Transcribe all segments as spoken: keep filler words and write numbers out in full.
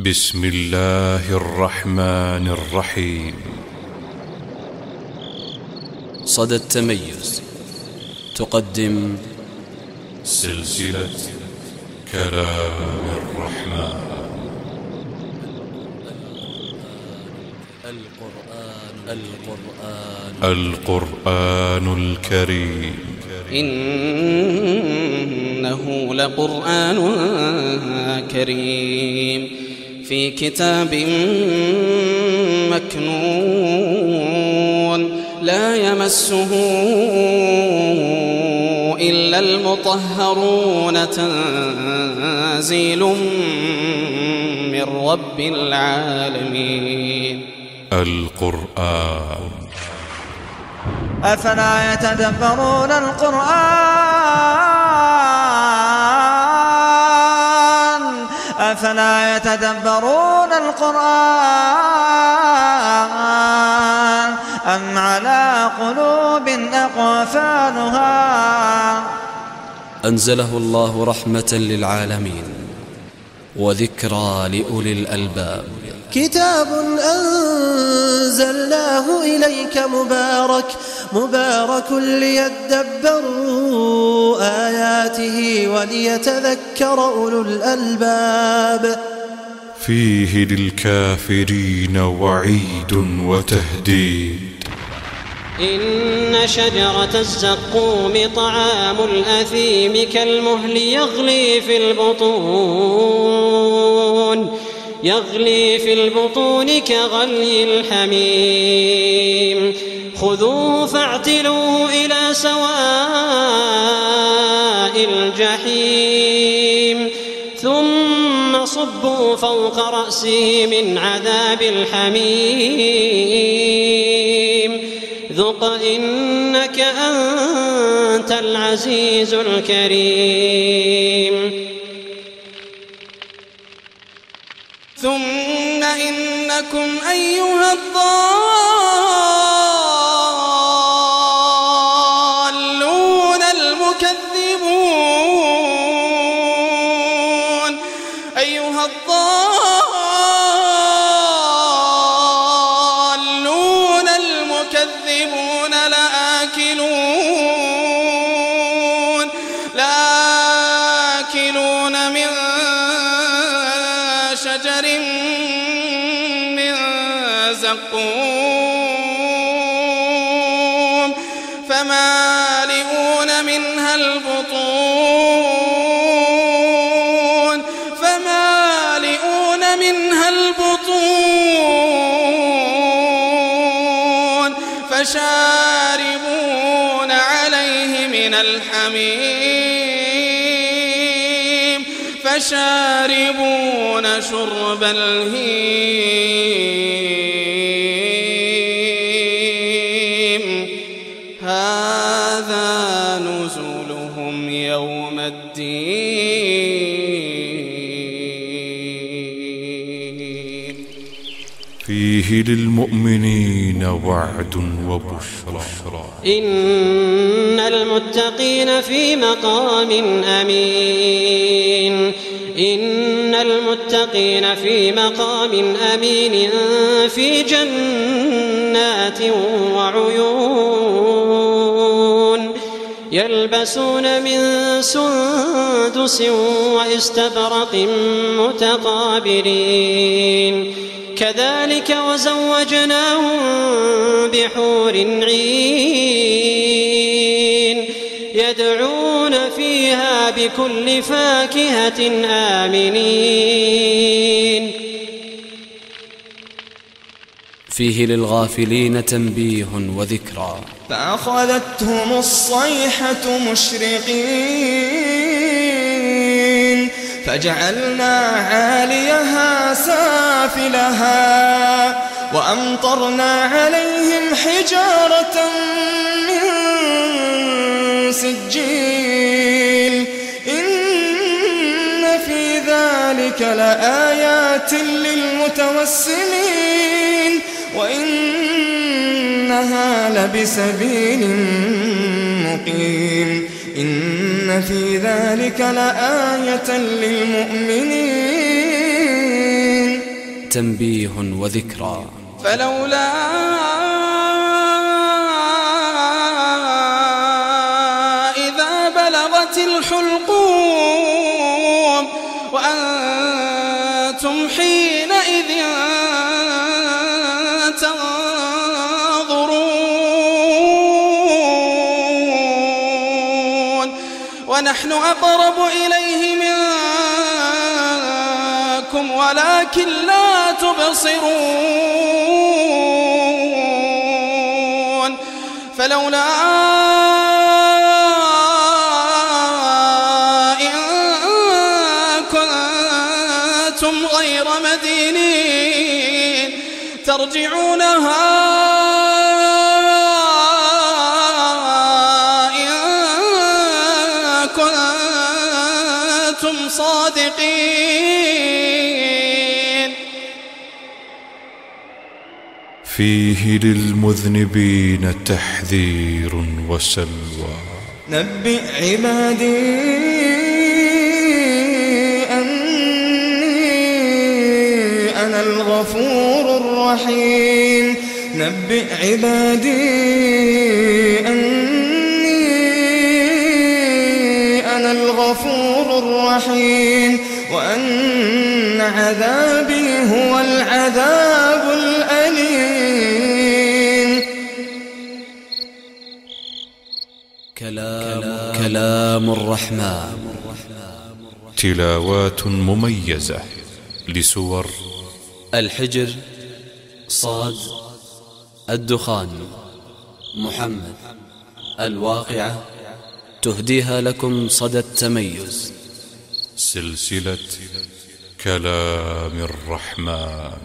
بسم الله الرحمن الرحيم. صدى التميز تقدم سلسلة كلام الرحمن. القرآن القرآن القرآن الكريم إنه لقرآن كريم في كتاب مكنون لا يمسه إلا المطهرون تنزيل من رب العالمين. القرآن أفلا يتدبرون القرآن أفلا يتدبرون القرآن أم على قلوب أقفالها. أنزله الله رحمة للعالمين وذكرى لأولي الألباب. كتاب أنزلناه إليك مبارك مبارك ليدبروا آياته وليتذكر أولو الألباب. فيه للكافرين وعيد وتهديد. إن شجرة الزقوم طعام الأثيم كالمهل يغلي في البطون يغلي في البطون كغلي الحميم. خذوه فاعتلوه إلى سواء الجحيم ثم صبوا فوق رأسه من عذاب الحميم ذق إنك أنت العزيز الكريم. ثم إنكم أيها الضالون المكذبون أيها الضالون المكذبون لآكلون لآكلون من شجر من زقوم فمالئون منها البطون فمالئون منها البطون فشاربون عليه من الحميم فشاربون شرب الهيم هذا نزلهم يوم الدين. فيه للمؤمنين وعد وبشرى. إن المتقين في مقام أمين إن المتقين في مقام أمين في جنات وعيون يلبسون من سندس وإستبرق متقابلين كذلك وزوجناهم بحور عين يدعون فيها بكل فاكهة آمنين. فيه للغافلين تنبيه وذكرى. فأخذتهم الصيحة مشرقين فجعلنا عاليها سافلها وأمطرنا عليهم حجارة من سجيل إن في ذلك لآيات للمتوسمين وإنها لبسبيل مقيم. إن في ذلك لآية للمؤمنين تنبيه وذكرى. فلولا إذا بلغت الحلقوم وأنتم حينئذ تنظرون ونحن أقرب إليه منكم ولكن لا تبصرون. فلولا إن كنتم غير مدينين ترجعونها إن كنتم صادقين. فيه للمذنبين تحذير وسلوى. نبئ عبادي أني أنا الغفور الرحيم. نبئ عبادي أني أنا الغفور الرحيم وأن عذابي هو العذاب الأليم. كلام, كلام الرحمن. تلاوات مميزة لسور الحجر، صاد، الدخان، محمد، الواقعة، تهديها لكم صدى التميز. سلسلة كلام الرحمن.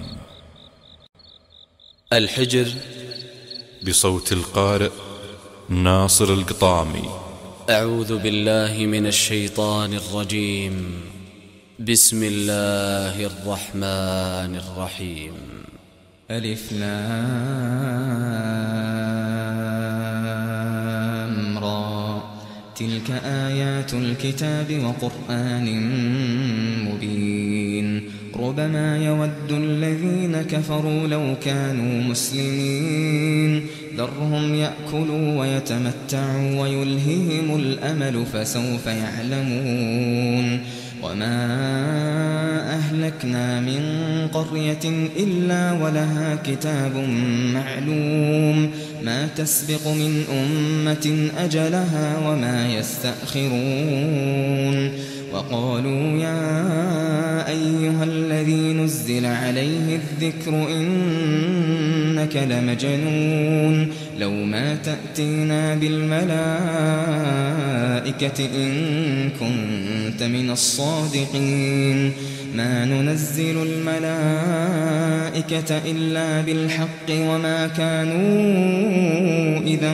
الحجر بصوت القارئ ناصر القطامي. أعوذ بالله من الشيطان الرجيم. بسم الله الرحمن الرحيم. ألف لام را. تلك آيات الكتاب وقرآن مبين. ربما يود الذين كفروا لو كانوا مسلمين. ذرهم يأكلوا ويتمتعوا ويلههم الأمل فسوف يعلمون. وما أهلكنا من قرية إلا ولها كتاب معلوم ما تسبق من أمة أجلها وما يستأخرون. وقالوا يا أيها الذي نزل عليه الذكر إنك لمجنون لو ما تأتينا بالملائكة إن كنت من الصادقين. ما ننزل الملائكة إلا بالحق وما كانوا إذا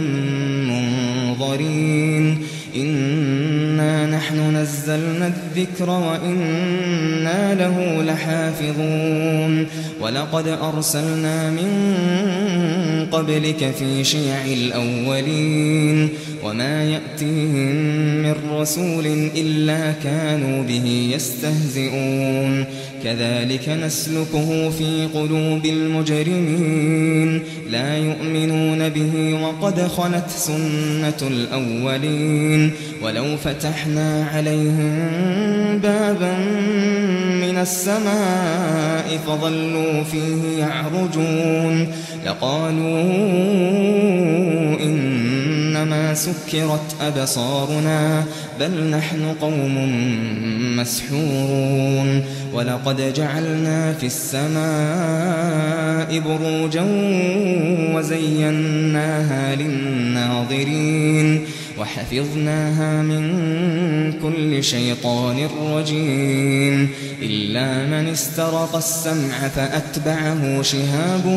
منظرين. إنا نحن نزلنا الذكر وإنا له لحافظون. ولقد أرسلنا من قبلك في شيع الأولين وما يأتيهم من رسول إلا كانوا به يستهزئون. كذلك نسلكه في قلوب المجرمين لا يؤمنون به وقد خلت سنة الأولين. ولو فتحنا عليهم بابا من السماء فظلوا فيه يعرجون لقالوا إنما سكرت أبصارنا بل نحن قوم مسحورون. ولقد جعلنا في السماء بروجا وزيناها للناظرين وحفظناها من كل شيطان رجيم إلا من استرق السمع فأتبعه شهاب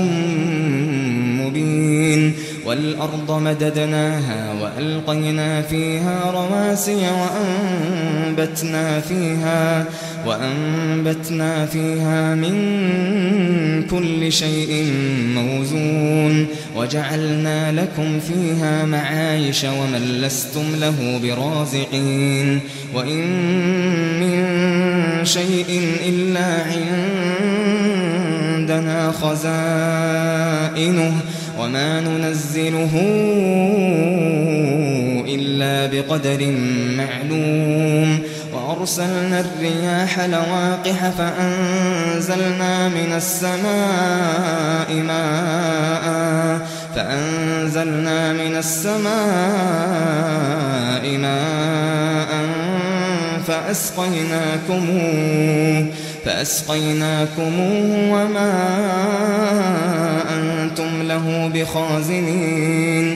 مبين. والأرض مددناها وألقينا فيها رواسي وأنبتنا فيها وأنبتنا فيها من كل شيء موزون وجعلنا لكم فيها معايش ومن لستم له برازقين. وإن من شيء إلا خزائنه وما ننزله إلا بقدر معلوم وأرسلنا الرياح لواقح فأنزلنا من السماء ماء فأنزلنا من السماء ماء فأسقيناكموه فأسقيناكموه وما أنتم له بخازنين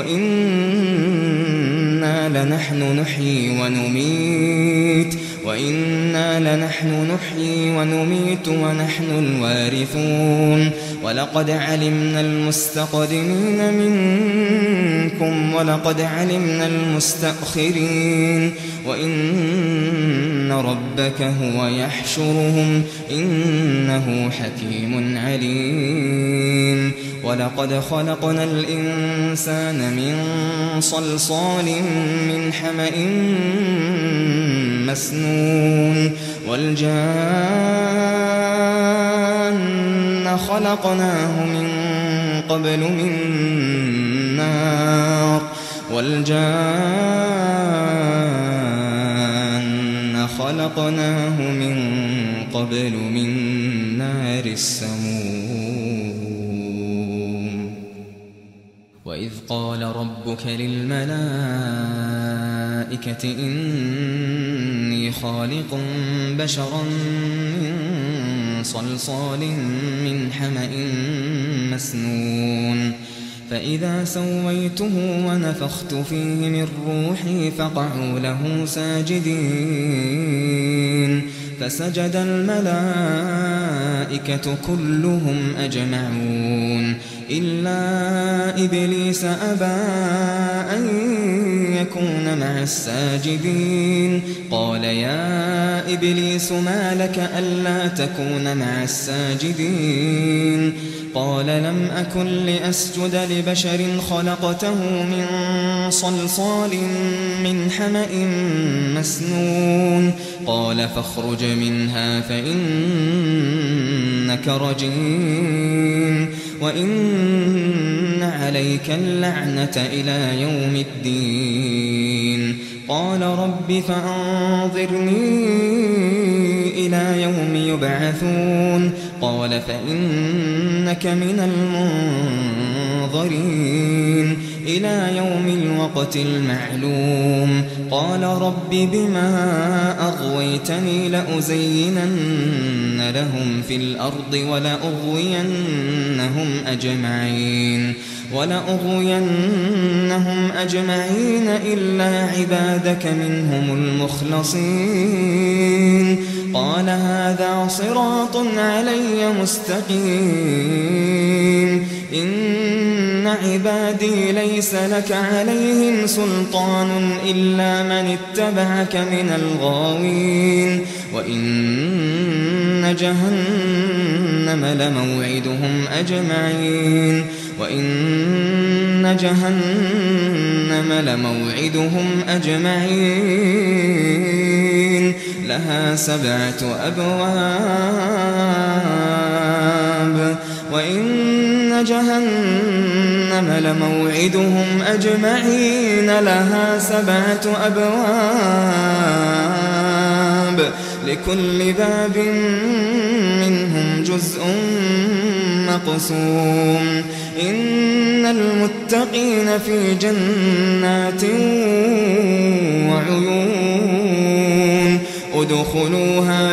وإنا لنحن نحيي ونميت وإنا لنحن نحيي ونميت ونحن الوارثون ولقد علمنا المستقدمين منكم ولقد علمنا المستأخرين وإن ربك هو يحشرهم إنه حكيم عليم ولقد خلقنا الإنسان من صلصال من حمأ مسنون والجان خلقناه من قبل من نار والجان خلقناه من قبل من نار السموم وإذ قال ربك للملائكة إني خالق بشرا من صلصال من حمأ مسنون فإذا سويته ونفخت فيه من روحي فقعوا له ساجدين فسجد الملائكة كلهم أجمعون إلا إبليس أبى أن يكون مع الساجدين قال يا إبليس ما لك ألا تكون مع الساجدين قال لم أكن لأسجد لبشر خلقته من صلصال من حمأ مسنون قال فاخرج منها فإنك رجيم وإن عليك اللعنة إلى يوم الدين قال رب فأنظرني إلى يوم يبعثون قال فإنك من المنظرين إلى يوم الوقت المعلوم قال رب بما أغويتني لأزينن لهم في الأرض ولأغوينهم أجمعين ولأغوينهم أجمعين إلا عبادك منهم المخلصين قال هذا صراط علي مستقيم إن عبادي ليس لك عليهم سلطان إلا من اتبعك من الغاوين وإن جهنم لموعدهم أجمعين وإن جهنم لموعدهم أجمعين لها سبعة أبواب وإن جهنم لموعدهم أجمعين لها سبعة أبواب لكل باب منهم جزء مقسوم إن المتقين في جنات وعيون ادخلوها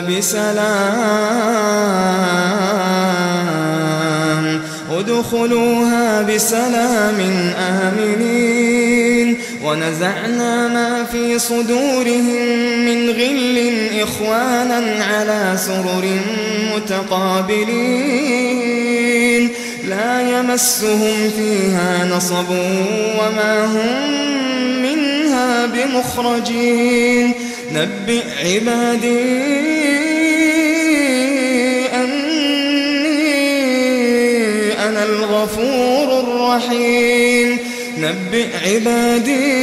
بسلام ادخلوها بسلام آمنين ونزعنا ما في صدورهم من غل إخوانا على سرر متقابلين لا يمسهم فيها نصب وما هم منها بمخرجين نبئ عبادي أني أنا الغفور الرحيم نبئ عبادي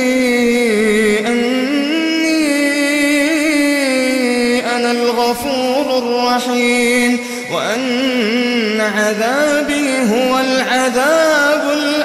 أني أنا الغفور الرحيم وأن عذابي هو العذاب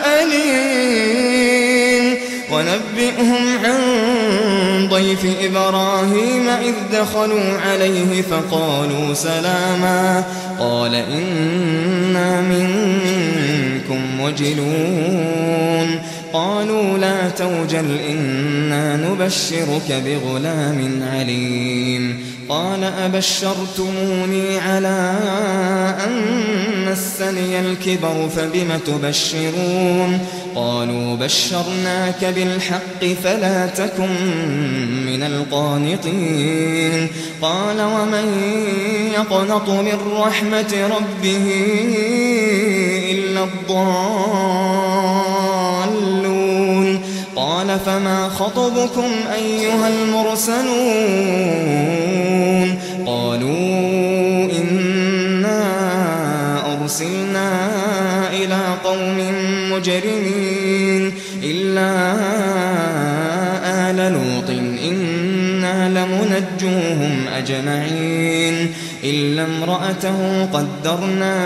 الأليم ونبئهم عن ضيف إبراهيم إذ دخلوا عليه فقالوا سلاما قال إنا منكم وجلون قالوا لا توجل إنا نبشرك بغلام عليم قال أبشرتموني على أن مسني الكبر فبم تبشرون قالوا بشرناك بالحق فلا تكن من القانطين قال ومن يقنط من رحمة ربه إلا الضالون قال فما خطبكم أيها المرسلون قالوا إنا أرسلنا إلى قوم مجرمين إلا آل لوط إنا لمنجوهم أجمعين إلا امرأته قدرنا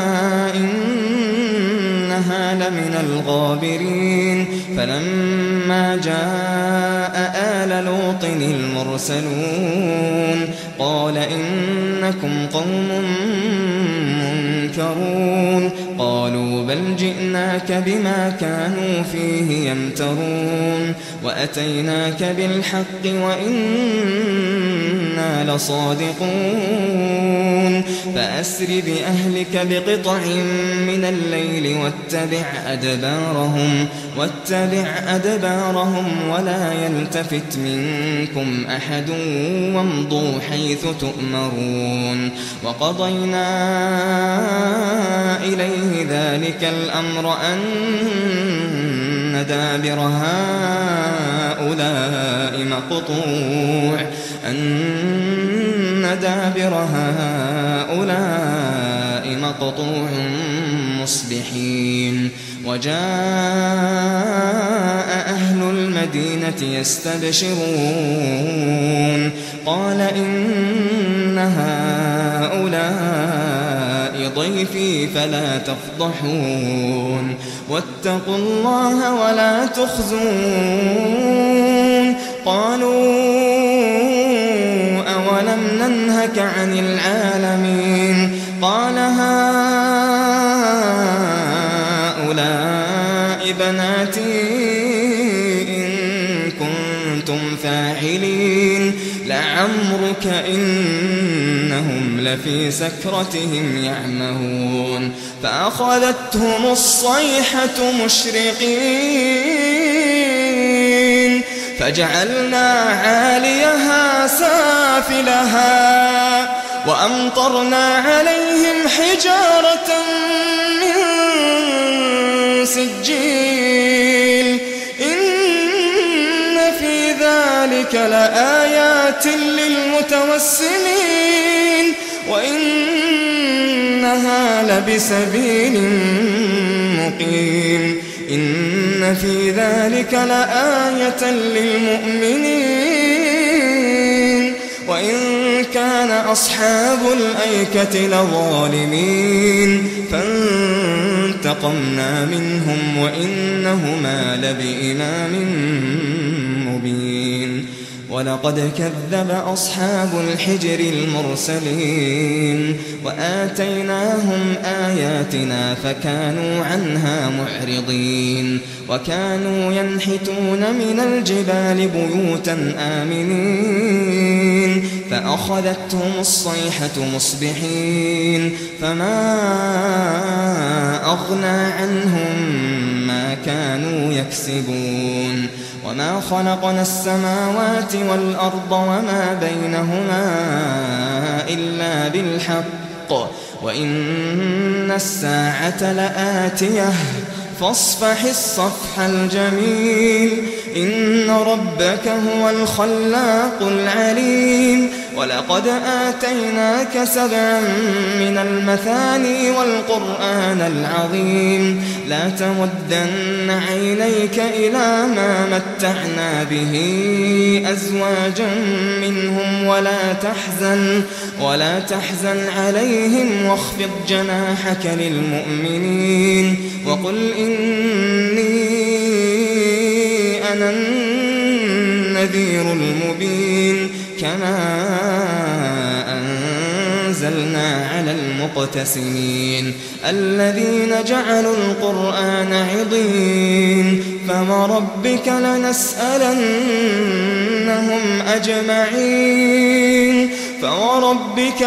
إنها لمن الغابرين فلما جاء آل لوط المرسلون قال إنكم قوم منكرون قالوا بل جئناك بما كانوا فيه يمترون وأتيناك بالحق وإنا لصادقون فأسر بأهلك بقطع من الليل واتبع أدبارهم واتبع أدبارهم ولا يلتفت منكم أحد وامضوا حيث تؤمرون وقضينا إليه ذلك الأمر أن دابر هؤلاء مقطوع أن دابر هؤلاء مقطوع مصبحين وجاء أهل المدينة يستبشرون قال إن هؤلاء ضيفي فلا تفضحون واتقوا الله ولا تخزون قالوا أولم ننهك عن العالمين قال هؤلاء بناتي إن كنتم فاعلين لعمرك إنهم لفي سكرتهم يعمهون فأخذتهم الصيحة مشرقين فجعلنا عاليها سافلها وأمطرنا عليهم حجارة من سجيل إن في ذلك لآيات للمتوسمين وإنها لبسبيل مقيم إن في ذلك لآية للمؤمنين وإن كان أصحاب الأيكة لظالمين فانتقمنا منهم وإنهما لبإمام مبين ولقد كذب أصحاب الحجر المرسلين وآتيناهم آياتنا فكانوا عنها معرضين وكانوا ينحتون من الجبال بيوتا آمنين فأخذتهم الصيحة مصبحين فما أغنى عنهم ما كانوا يكسبون وما خلقنا السماوات والأرض وما بينهما إلا بالحق وإن الساعة لآتية فاصفح الصفح الجميل إن ربك هو الخلاق العليم ولقد آتيناك سبعا من المثاني والقرآن العظيم لا تمدن عينيك إلى ما متعنا به أزواجا منهم ولا تحزن ولا تحزن عليهم واخفض جناحك للمؤمنين وقل إني أنا النذير المبين كما أنزلنا على المقتسمين الذين جعلوا القرآن عضين فوربك لنسألنهم أجمعين فوربك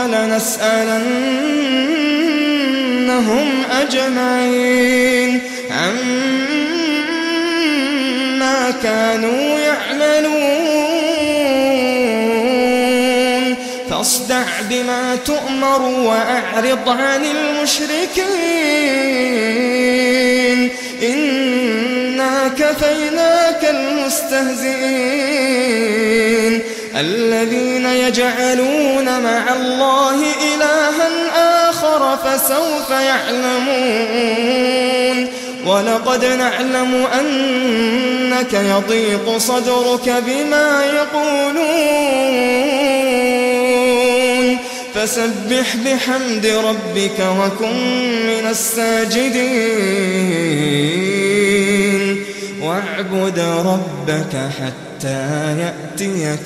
لنسألنهم أجمعين عما كانوا يعملون فاصدع بما تؤمر وأعرض عن المشركين إنا كفيناك المستهزئين الذين يجعلون مع الله إلها آخر فسوف يعلمون ولقد نعلم أنك يضيق صدرك بما يقولون فسبح بحمد ربك وكن من الساجدين واعبد ربك حتى يأتيك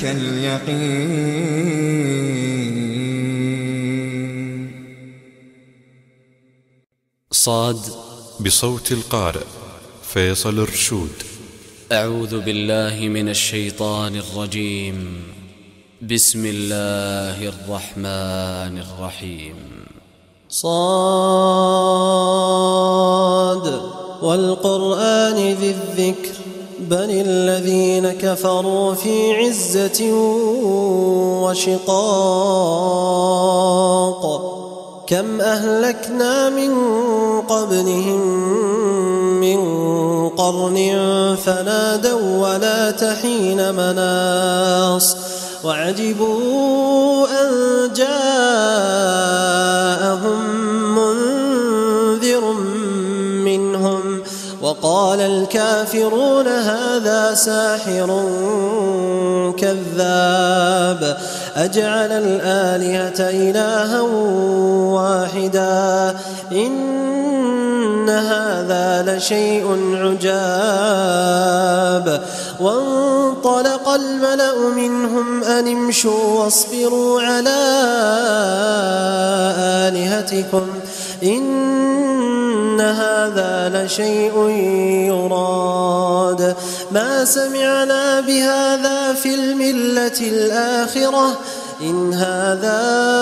اليقين. صاد بصوت القارئ فيصل الرشود. أعوذ بالله من الشيطان الرجيم. بسم الله الرحمن الرحيم. صاد والقرآن ذي الذكر بل الذين كفروا في عزة وشقاق كم أهلكنا من قبلهم من قرن فنادوا ولا تحين مناص وعجبوا أن جاءهم منذر منهم وقال الكافرون هذا ساحر كذاب أجعل الآلهة إلها واحدا إن هذا لشيء عجاب. وانطلق الملأ منهم أن امشوا واصبروا على آلهتكم إن هذا لشيء يراد ما سمعنا بهذا في الملة الآخرة إن هذا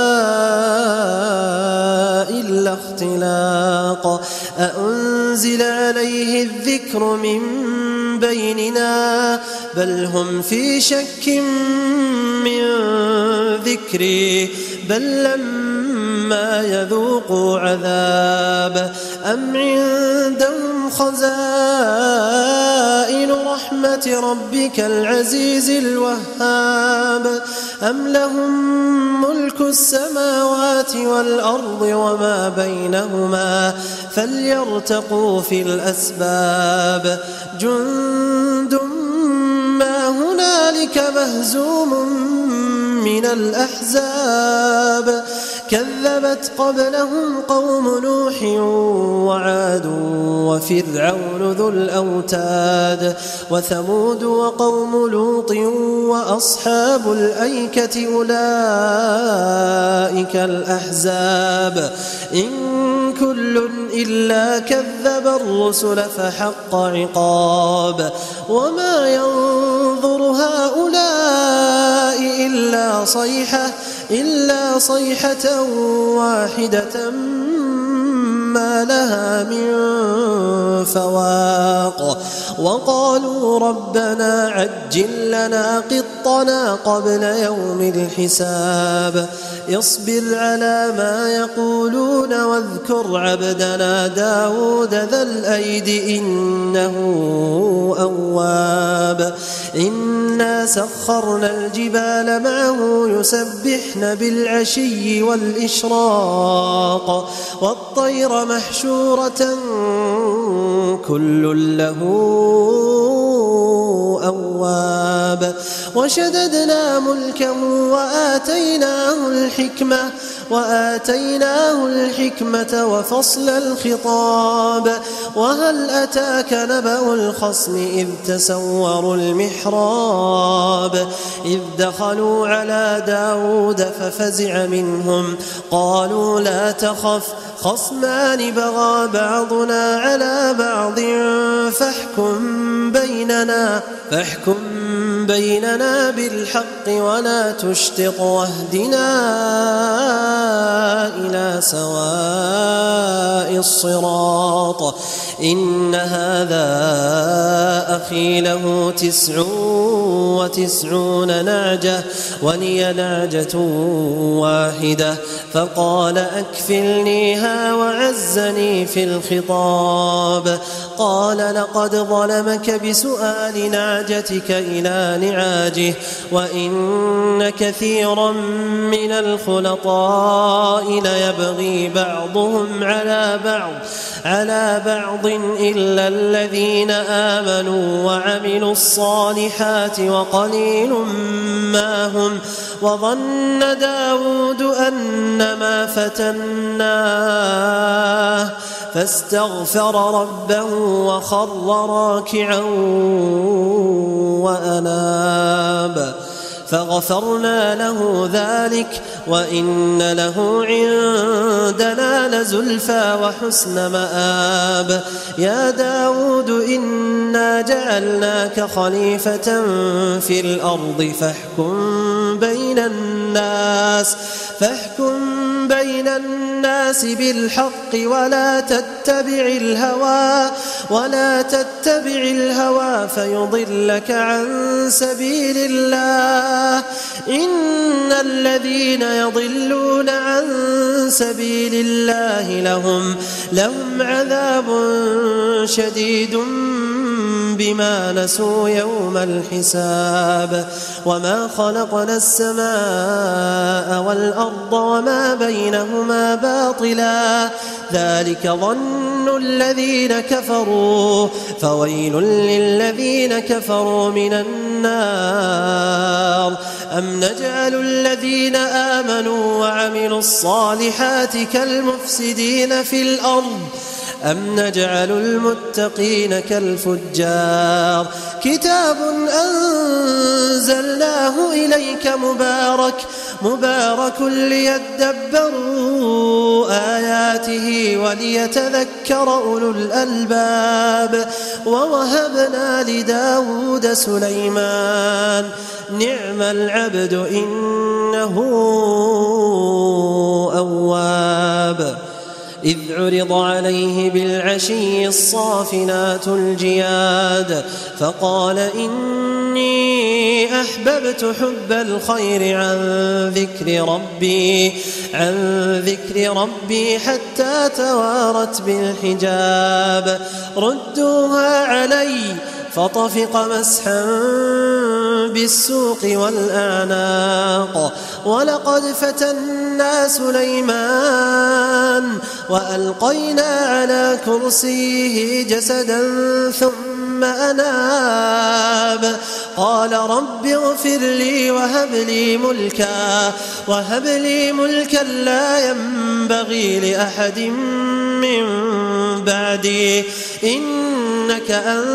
إلا اختلاق أأنزل عليه الذكر من بيننا بل هم في شك من ذكري بل لما يذوقوا عذاب أم عندهم خزائن رحمة ربك العزيز الوهاب أم لهم ملك السماوات والأرض وما بينهما فليرتقوا في الأسباب جند ما هنالك مهزوم من الأحزاب كذبت قبلهم قوم نوح وعاد وفرعون ذو الأوتاد وثمود وقوم لوط وأصحاب الأيكة أولئك الأحزاب إن كل إلا كذب الرسل فحق عقاب وما ينظر هؤلاء إلا صيحة إلا صيحة واحدة ما لها من فواق وقالوا ربنا عجل لنا قطنا قبل يوم الحساب اصبر على ما يقولون واذكر عبدنا داود ذا الأيد إنه أواب إنا سخرنا الجبال معه يسبحن بالعشي والإشراق والطير محشورة كل له أواب وشددنا ملكه وآتيناه الحكمة وآتيناه الحكمة وفصل الخطاب وهل أتاك نبأ الخصم إذ تسوروا المحراب إذ دخلوا على داود ففزع منهم قالوا لا تخف خصمان بغى بعضنا على بعض فاحكم بيننا فاحكم بيننا بالحق ولا تشطط واهدنا إلى سواء الصراط إن هذا أخي له تسع وتسعون نعجة ولي نعجة واحدة فقال أكفلنيها وعزني في الخطاب قال لقد ظلمك بسؤال نعجتك إلى نعاجه وإن كثيرا من الخلطاء ليبغي بعضهم على بعض على بعض إلا الذين آمنوا وعملوا الصالحات وقليل ما هم وظن داود أنما فتناه فاستغفر ربه وخر راكعا وأناب فغفرنا له ذلك وإن له عندنا لزلفى وحسن مآب يا داود إنا جعلناك خليفة في الأرض فاحكم بين الناس فاحكم بين الناس بالحق ولا تتبع الهوى ولا تتبع الهوى فيضلك عن سبيل الله إن الذين يضلون عن سبيل الله لهم لهم عذاب شديد بما نسوا يوم الحساب وما خلقنا السماء والأرض وما بينهما باطلا ذلك ظن الذين كفروا فويل للذين كفروا من النار أم نجعل الذين آمنوا وعملوا الصالحات كالمفسدين في الأرض أم نجعل المتقين كالفجار كتاب أنزلناه إليك مبارك مبارك ليدبروا آياته وليتذكر أولو الألباب ووهبنا لداود سليمان نعم العبد إنه أواب إذ عرض عليه بالعشي الصافنات الجياد فقال إني أحببت حب الخير عن ذكر ربي عن ذكر ربي حتى توارت بالحجاب ردوها علي فطفق مسحا بالسوق والأعناق ولقد فتنا سليمان وألقينا على كرسيه جسدا ثم أناب قال رب اغفر لي وهب لي ملكا وهب لي ملكا لا ينبغي لأحد من بعدي إنك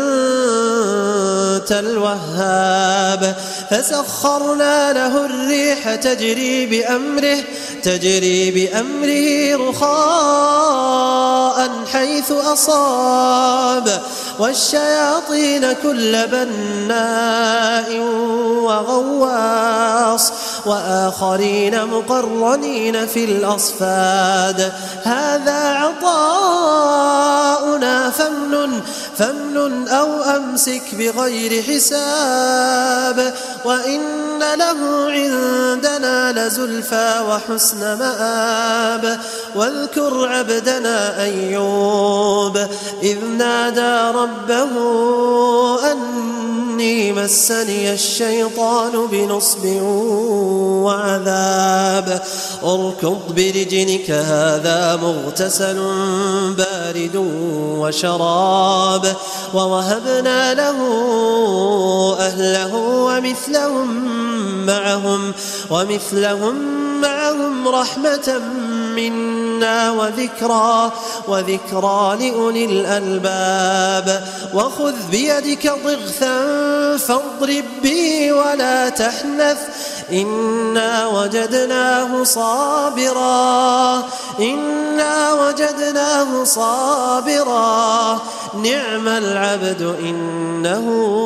أنت الوهاب فسخرنا له الريح تجري بأمره تجري بأمره رخاء حيث أصاب والشياطين كل بناء وغواص وآخرين مقرنين في الأصفاد هذا عطاؤنا فامنن فامنن أو أمسك بغير حساب وإن له عندنا لزلفى وحسن مآب واذكر عبدنا أيوب إذ نادى ربه أني مسني الشيطان بنصب وعذاب اركض برجلك هذا مغتسل بارد وشراب ووهبنا له أهله ومثلهم معهم ومثلهم معهم رحمة منا وذكرى وذكرى لأولي الألباب وخذ بيدك ضغثا فاضرب به ولا تحنث إنا وجدناه صابرا إنا وجدناه صابرا نعم العبد إنه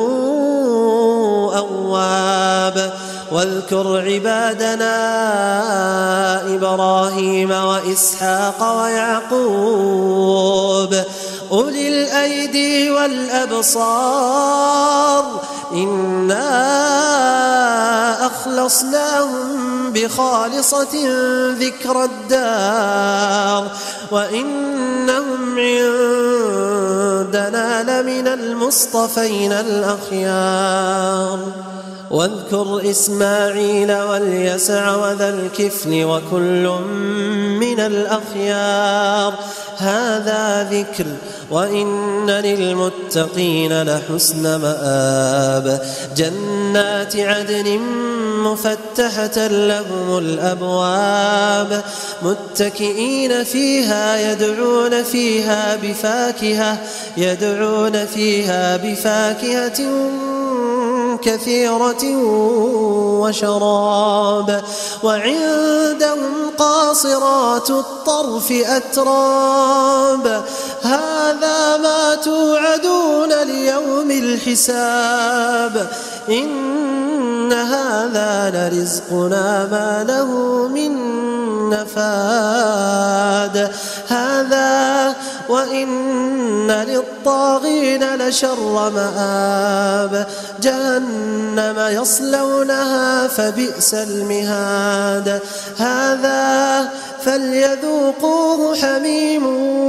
أواب واذكر عبادنا إبراهيم وإسحاق ويعقوب أولي الأيدي والأبصار إنا أخلصناهم بخالصة ذكر الدار وإنهم عندنا لمن المصطفين الأخيار واذكر إسماعيل واليسع وذا الكفل وكل من الأخيار هذا ذكر وإن للمتقين لحسن مآب جنات عدن مفتحة لهم الأبواب متكئين فيها يدعون فيها بفاكهة يدعون فيها بفاكهة كثيرة وشراب وعندهم قاصرات الطرف أتراب هذا ما توعدون ليوم الحساب إن هذا لرزقنا ما له من نفاد هذا وإن للطاغين لشر مآب جهنم يصلونها فبئس المهاد هذا فليذوقوه حميم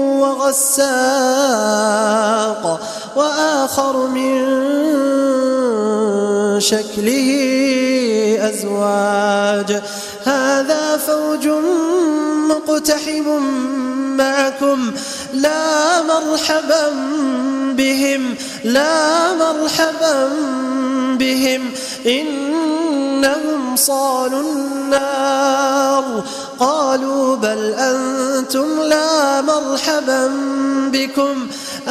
وغساق وآخر من شكله أزواج هذا فوج مقتحم معكم لا مرحبا بهم لا مرحبا بهم إنهم صالوا النار قالوا بل أنتم لا مرحبا بكم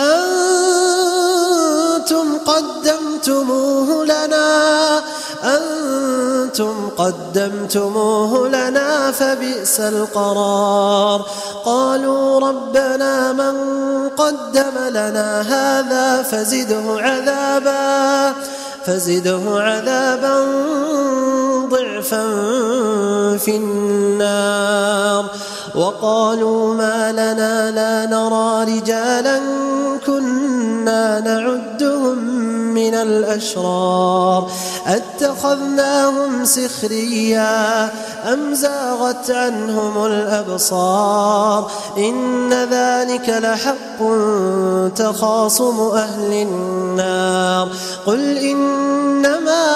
أنتم قدمتموه لنا أنتم قدمتموه لنا فبئس القرار قالوا ربنا من قدم لنا هذا فزده عذابا فزده عذابا ضعفا في النار وقالوا ما لنا لا نرى رجالا كنا نعدهم من الأشرار اتخذناهم سخريا أم زاغت عنهم الأبصار إن ذلك لحق تخاصم أهل النار قل إنما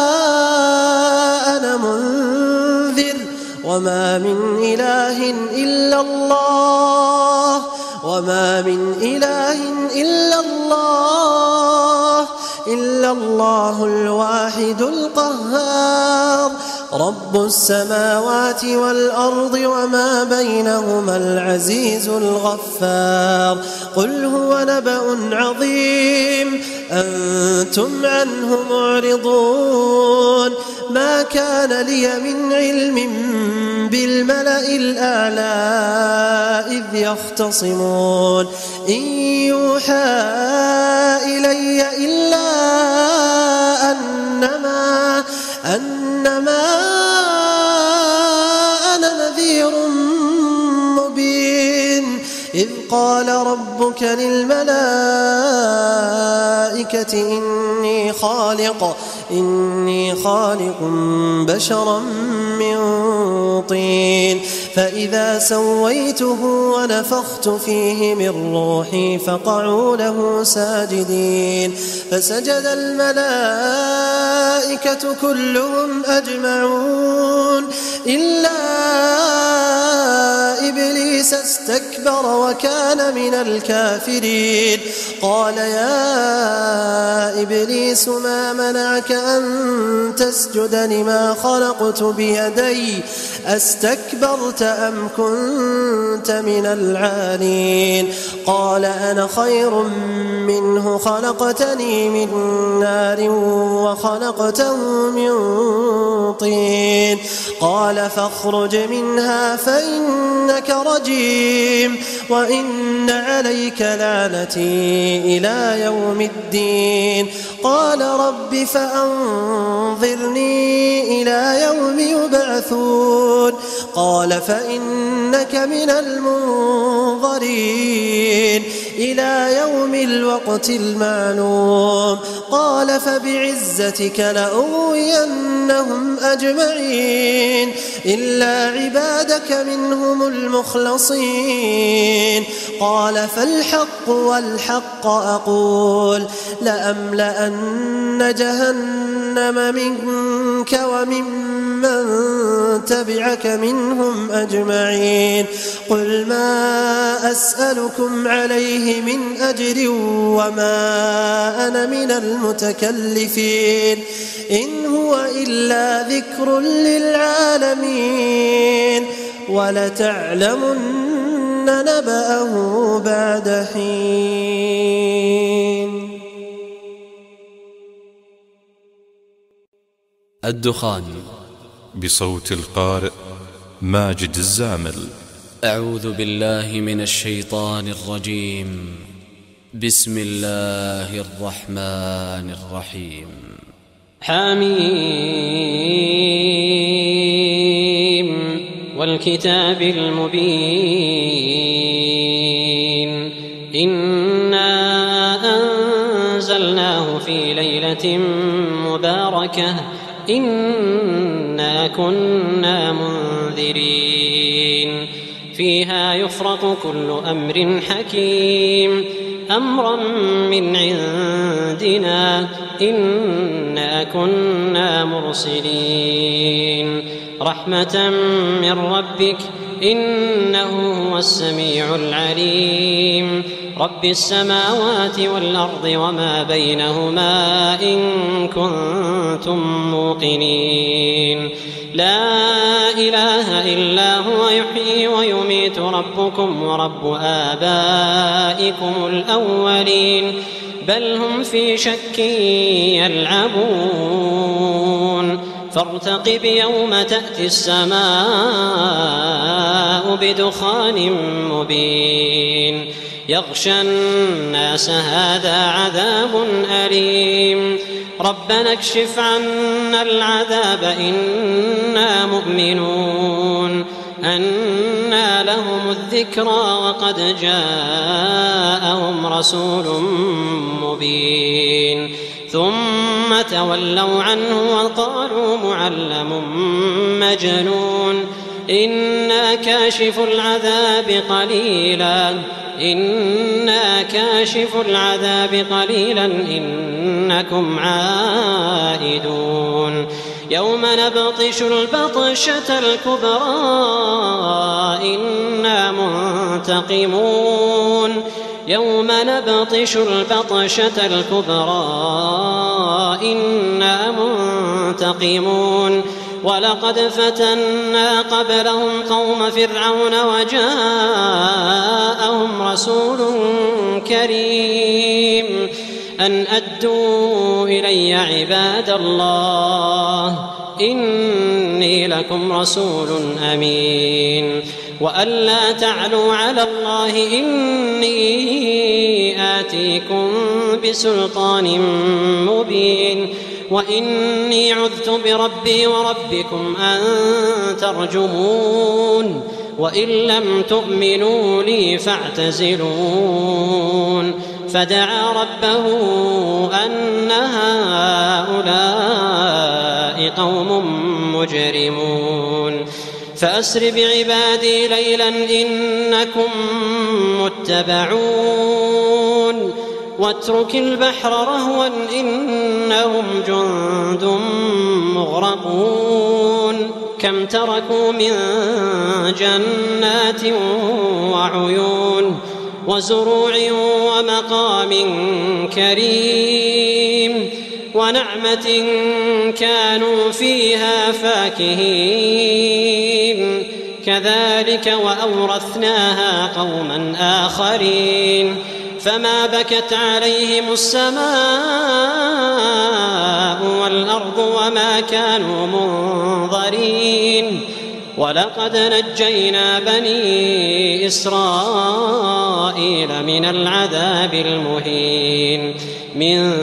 أنا منذر وما من إله إلا الله وما من إله إلا الله إلا الله الواحد القهار رب السماوات والأرض وما بينهما العزيز الغفار قل هو نبأ عظيم أنتم عنه معرضون ما كان لي من علم بالملأ الأعلى إذ يختصمون إن يوحى إلي إلا أنما أنما أنا نذير مبين إذ قال ربك للملائكة إني خالق إني خالق بشرا من طين فإذا سويته ونفخت فيه من روحي فقعوا له ساجدين فسجد الملائكة كلهم أجمعون إلا إبليس استكبر وكان من الكافرين قال يا إبليس ما منعك أن تسجد لما خلقت بيدي أستكبرت أم كنت من العالين قال أنا خير منه خلقتني من نار وخلقته من طين قال فاخرج منها فإنك رجيم وإن عليك لعنتي إلى يوم الدين قال رب فأنظرني إلى يوم يبعثون قال فإنك من المنظرين إلى يوم الوقت المعلوم قال فبعزتك لأغوينهم أجمعين إلا عبادك منهم المخلصين قال فالحق والحق أقول لأملأن جهنم منك وممن تبعك منهم أجمعين قل ما أسألكم عليه من أجر وما أنا من المتكلفين إن هو إلا ذكر للعالمين ولتعلمن نبأه بعد حين. الدخان بصوت القارئ ماجد الزامل. أعوذ بالله من الشيطان الرجيم. بسم الله الرحمن الرحيم. حميم والكتاب المبين إنا أنزلناه في ليلة مباركة إنا كنا منذرين فيها يفرق كل أمر حكيم أمرا من عندنا إنا كنا مرسلين رحمة من ربك إنه هو السميع العليم رب السماوات والأرض وما بينهما إن كنتم موقنين لا إله إلا هو يحيي ويميت ربكم ورب آبائكم الأولين بل هم في شك يلعبون فارتقب يوم تأتي السماء بدخان مبين يغشى الناس هذا عذاب أليم ربنا اكشف عنا العذاب إنا مؤمنون أنى لهم الذكرى وقد جاءهم رسول مبين ثم تولوا عنه وقالوا معلم مجنون إنا كاشف العذاب قليلا إنا كاشف العذاب قليلا إنكم عائدون يوم نبطش البطشة الكبرى إنا منتقمون يوم نبطش البطشة الكبرى إنا منتقمون ولقد فتنا قبلهم قوم فرعون وجاءهم رسول كريم أن أدوا إلي عباد الله إني لكم رسول أمين وأن لا تعلوا على الله إني آتيكم بسلطان مبين وإني عذت بربي وربكم أن ترجمون وإن لم تؤمنوا لي فاعتزلون فدعا ربه أن هؤلاء قوم مجرمون فأسر بعبادي ليلا إنكم متبعون واترك البحر رهوا إنهم جند مغرقون كم تركوا من جنات وعيون وزروع ومقام كريم ونعمة كانوا فيها فاكهين كذلك وأورثناها قوما آخرين فما بكت عليهم السماء والأرض وما كانوا منظرين ولقد نجينا بني إسرائيل من العذاب المهين من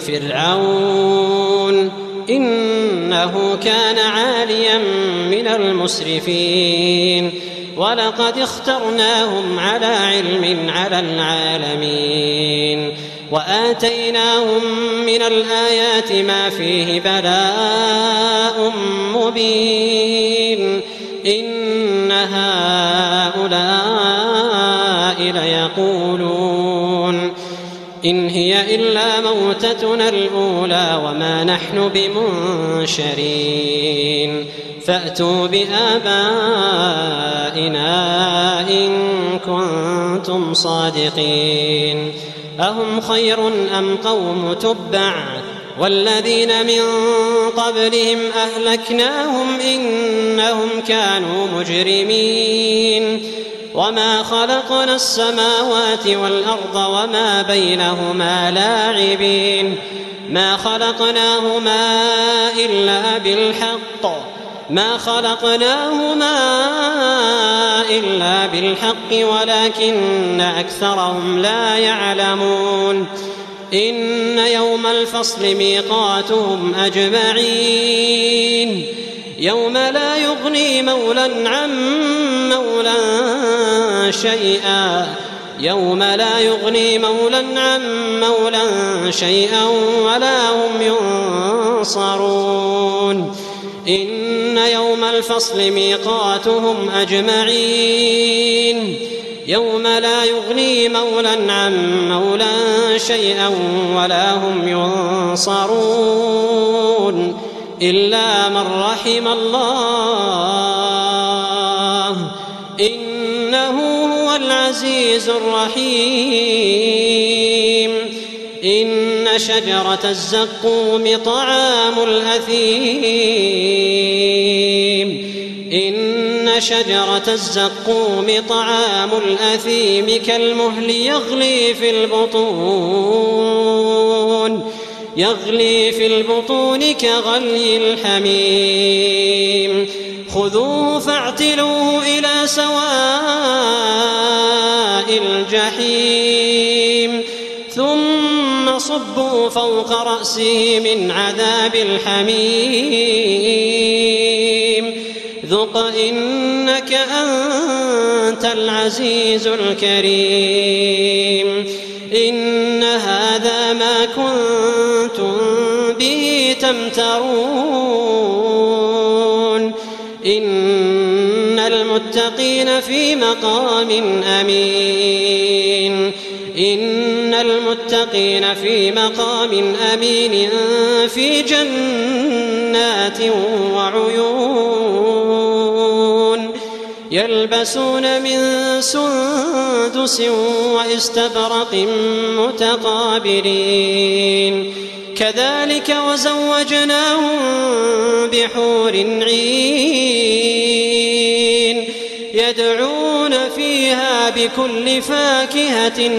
فرعون إنه كان عاليا من المسرفين ولقد اخترناهم على علم على العالمين وآتيناهم من الآيات ما فيه بلاء مبين إن هؤلاء ليقولون إن هي إلا موتتنا الأولى وما نحن بمنشرين فأتوا بآبائنا إن كنتم صادقين أهم خير أم قوم تبع والذين من قبلهم أهلكناهم إنهم كانوا مجرمين وما خلقنا السماوات والأرض وما بينهما لاعبين ما خلقناهما إلا بالحق ما خلقناهما إلا بالحق ولكن أكثرهم لا يعلمون إن يوم الفصل ميقاتهم أجمعين يوم لا يغني مولى عن مولى شيئا يوم لا يغني مولى عن مولى شيئا ولا هم ينصرون إن يوم الفصل ميقاتهم أجمعين يوم لا يغني مولى عن مولى شيئا ولا هم ينصرون إلا من رحم الله إنه هو العزيز الرحيم إن شجرة الزقوم طعام الأثيم إن شجرة الزقوم طعام الأثيم كالمهل يغلي في البطون يغلي في البطون كغلي الحميم خذوه فاعتلوه إلى سواء الجحيم ثم صبوا فوق رأسه من عذاب الحميم ذق إنك أنت العزيز الكريم إن هذا ما كنتم به تمترون إن المتقين في مقام أمين إن المتقين في مقام أمين في جنات وعيون يلبسون من سندس وإستبرق متقابلين كذلك وزوجناهم بحور عين يدعون فيها بكل فاكهة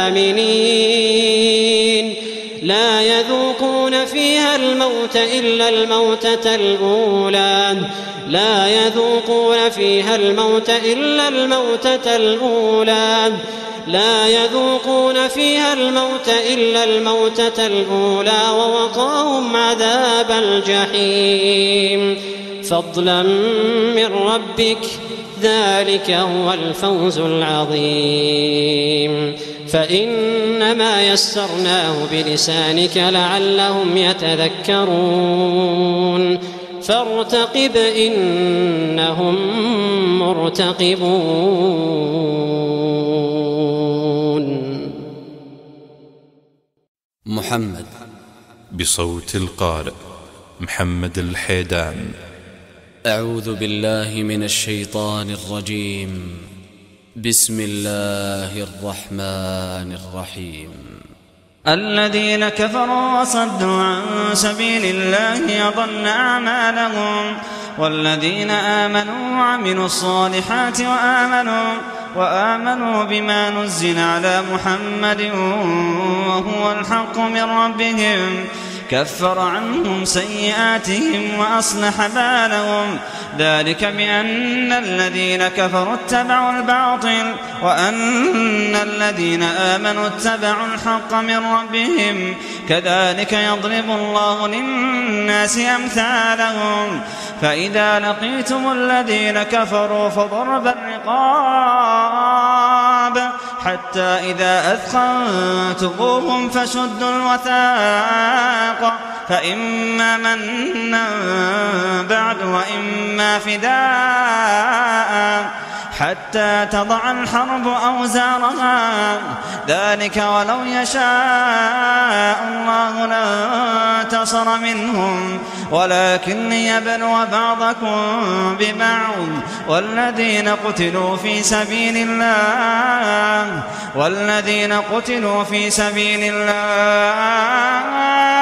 آمنين لا يذوقون فيها الموت إلا الموتة الأولى لا يذوقون فيها الموت إلا الموتة الأولى لا يذوقون فيها الموت إلا الموتة الأولى ووقاهم عذاب الجحيم فضلا من ربك ذلك هو الفوز العظيم. فإنما يسرناه بلسانك لعلهم يتذكرون فارتقب إنهم مرتقبون. محمد بصوت القارئ محمد الحيدان. أعوذ بالله من الشيطان الرجيم. بسم الله الرحمن الرحيم. الذين كفروا وصدوا عن سبيل الله أضل أعمالهم والذين آمنوا وعملوا الصالحات وآمنوا وآمنوا بما نزل على محمد وهو الحق من ربهم كفر عنهم سيئاتهم وأصلح بالهم ذلك بأن الذين كفروا اتبعوا الباطل وأن الذين آمنوا اتبعوا الحق من ربهم كذلك يضرب الله للناس أمثالهم. فإذا لقيتم الذين كفروا فضرب الرقاب حتى إذا أثخنتموهم فشدوا الوثاق فإما منا بعد وإما فداء حتى تضع الحرب أوزارها ذلك ولو يشاء الله لانتصر منهم ولكن ليبلو بعضكم ببعض والذين قتلوا في سبيل الله والذين قتلوا في سبيل الله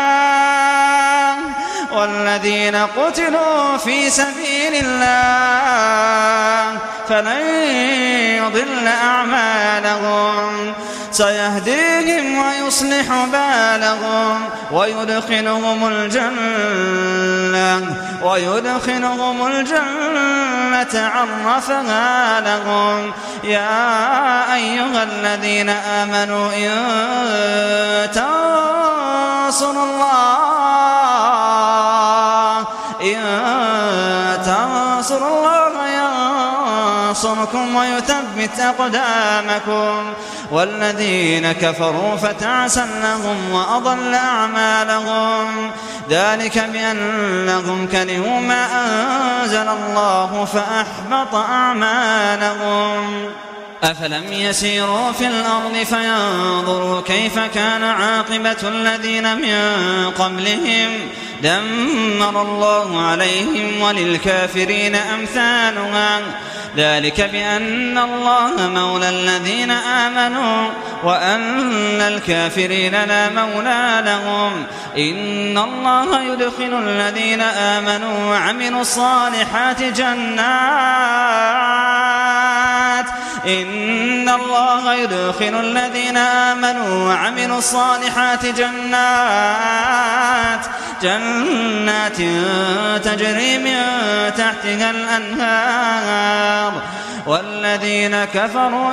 والذين قتلوا في سبيل الله فلن يضل أعمالهم سيهديهم ويصلح بالهم ويدخلهم الجنة ويدخلهم الجنة عرفها لهم. يا أيها الذين آمنوا إن تنصروا الله إن تنصروا الله ينصركم ويثبت أقدامكم والذين كفروا فتعسا لهم وأضل أعمالهم ذلك بأنهم كرهوا ما أنزل الله فأحبط أعمالهم. أفلم يسيروا في الأرض فينظروا كيف كان عاقبة الذين من قبلهم دمر الله عليهم وللكافرين أمثالها ذلك بأن الله مولى الذين آمنوا وأن الكافرين لا مولى لهم. إن الله يدخل الذين آمنوا وعملوا الصالحات جنات إن الله يدخل الذين آمنوا وعملوا الصالحات جنات جنات تجري من تحتها الأنهار والذين كفروا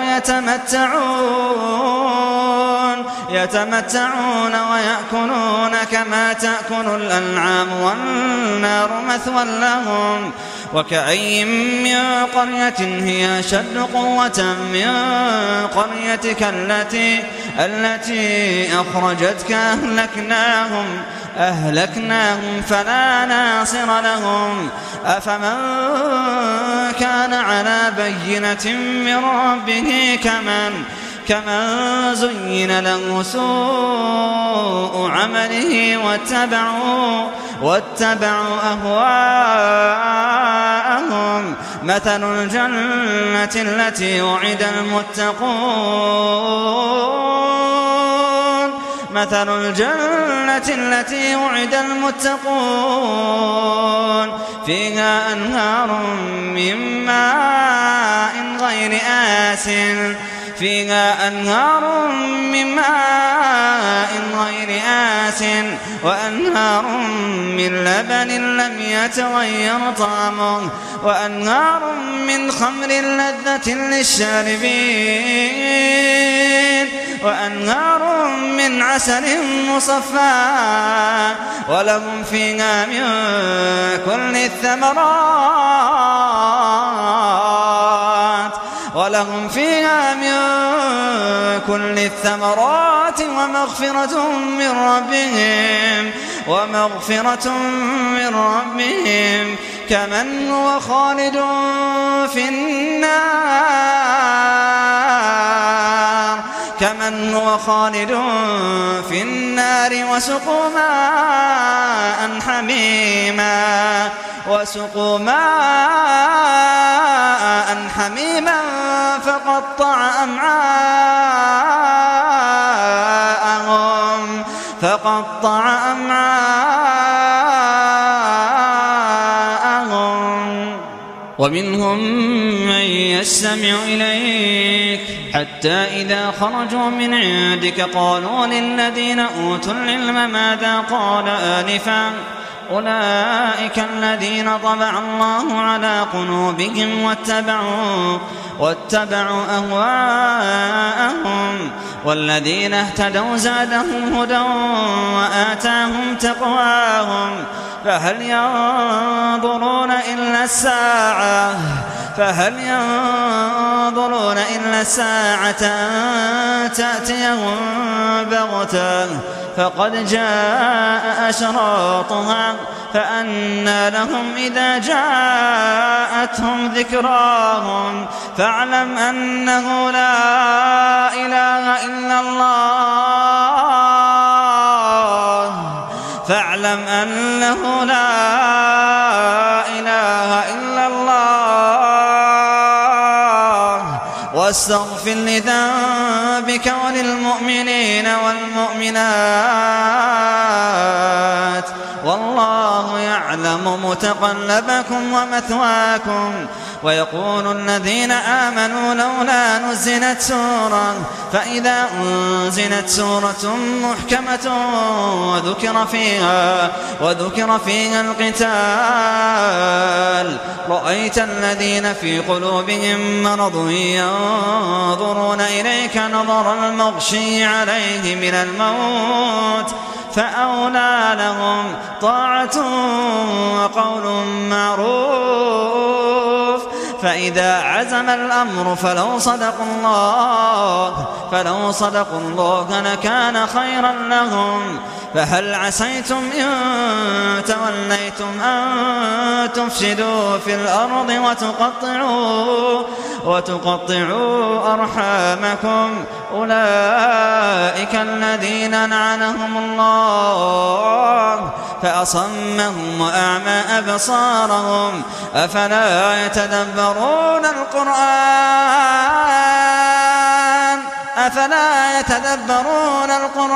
يتمتعون يتمتعون ويأكلون كما تأكل الأنعام والنار مثوى لهم. وكأي من قرية هي أشد قوة من قريتك التي التي أخرجتك أهلكناهم أهلكناهم فلا ناصر لهم. أفمن كان على بينة من ربه كمن كمن زين له سوء عمله واتبعوا واتبعوا أهواءهم. مثل الجنة التي وعد المتقون مثل الجنة التي وعد المتقون فيها أنهار من ماء غير آسن فيها أنهار من ماء غير آسن وأنهار من لبن لم يتغير طعمه وأنهار من خمر لذة للشاربين وأنهار من عسل مصفى ولهم فيها من كل الثمرات ولهم فيها من كل الثمرات ومغفرة من ربهم ومغفرة من ربهم كمن هو خالد في النار كمن هو خالد في النار وسقوا ماء حميما وسقوا ماء حميما فقطع أمعاءهم فقطع أمعاءهم ومنهم من يستمع إليك حتى إذا خرجوا من عندك قالوا للذين أوتوا العلم ماذا قال آنفا أولئك الذين طبع الله على قلوبهم واتبعوا, واتبعوا أهواءهم والذين اهتدوا زادهم هدى وآتاهم تقواهم فهل ينظرون إلا الساعة فهل ينظرون إلا الساعة أن تأتيهم بغتة فقد جاء أشراطها فأنى لهم إذا جاءتهم ذكراهم فاعلم أنه لا إله إلا الله فاعلم أنه لا إله إلا الله واستغفر لذنبك وللمؤمنين والمؤمنات والله يعلم متقلبكم ومثواكم ويقول الذين آمنوا لولا نزلت سورة فإذا أنزلت سورة محكمة وذكر فيها وذكر فيها القتال رأيت الذين في قلوبهم مرض ينظرون إليك نظر المغشي عليه من الموت فأولى لهم طاعة وقول معروف فإذا عزم الأمر فلو صدقوا الله فلو صدقوا الله لكان خيرا لهم فهل عسيتم إن توليتم أن تفسدوا في الأرض وتقطعوا وتقطعوا أرحامكم أولئك الذين لعنهم الله فأصمهم وأعمى أبصارهم أفلا يتدبرون القرآن أفلا يتدبرون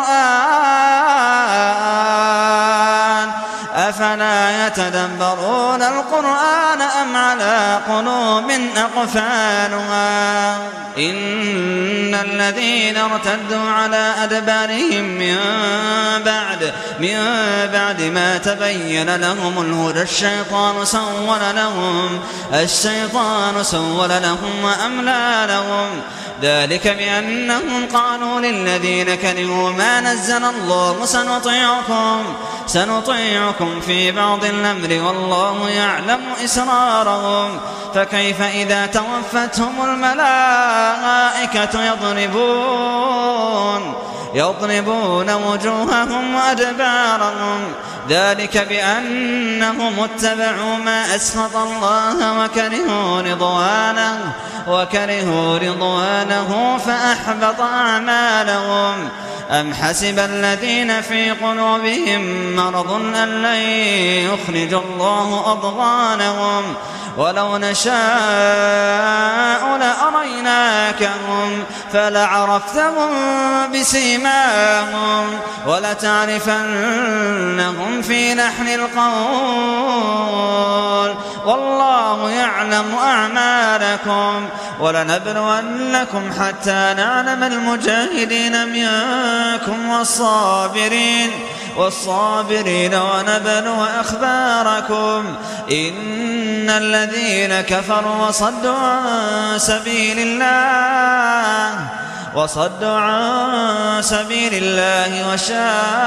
القرآن أفلا يتدبرون القرآن أم على قلوب أقفالها إن الذين ارتدوا على أدبارهم من بعد من بعد ما تبين لهم الهدى الشيطان سول لهم الشيطان سول لهم وأملى لهم ذلك بأنهم قالوا للذين كرهوا ما نزل الله سنطيعكم سنطيعكم في بعض الأمر والله يعلم إسرارهم فكيف إذا توفتهم الملائكة يضربون يضربون وجوههم وأدبارهم ذلك بأنهم اتبعوا ما أسخط الله وكرهوا رضوانه وكرهوا رضوانه فأحبط أعمالهم أم حسب الذين في قلوبهم مرض أن لن يخرج الله أضغانهم ولو نشاء لأريناكهم فلعرفتهم بسيماهم ولتعرفنهم في لحن القول والله يعلم أعمالكم ولنبلونكم حتى نعلم المجاهدين منكم والصابرين والصابرين ونبلو أخباركم إن الذين كفروا وصدوا عن سبيل الله وصدوا عن سبيل الله وشاقوا